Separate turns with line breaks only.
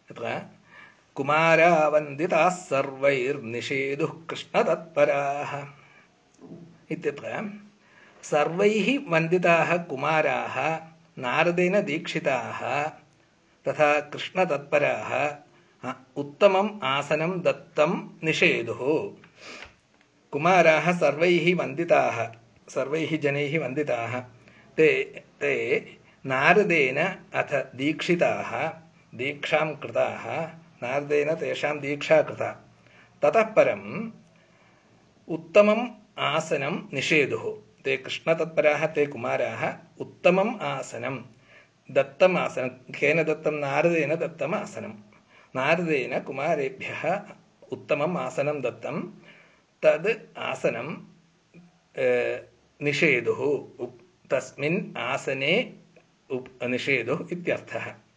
तत्र कुमारा वन्दिताः सर्वैर्निषेधुः कृष्णतत्पराः इत्यत्र सर्वैः वन्दिताः कुमाराः नारदेन दीक्षिताः तथा कृष्णतत्पराः उत्तमम् आसनं दत्तं निषेधुः। कुमाराः सर्वैः वन्दिताः, सर्वैः जनैः वन्दिताः, ते नारदेन अथ दीक्षिताः, दीक्षां कृताः, नारदेन तेषां दीक्षा कृता। ततः परम् उत्तमम् आसनं निषेधुः। ते कृष्णतत्पराः, ते कुमाराः उत्तमम् आसनं दत्तम् आसनं, केन दत्तं? नारदेन दत्तम् आसनं। नारदेन कुमारेभ्यः उत्तमम् आसनं दत्तं, तद् आसनं निषेधुः, तस्मिन् आसने निषेधुः इत्यर्थः।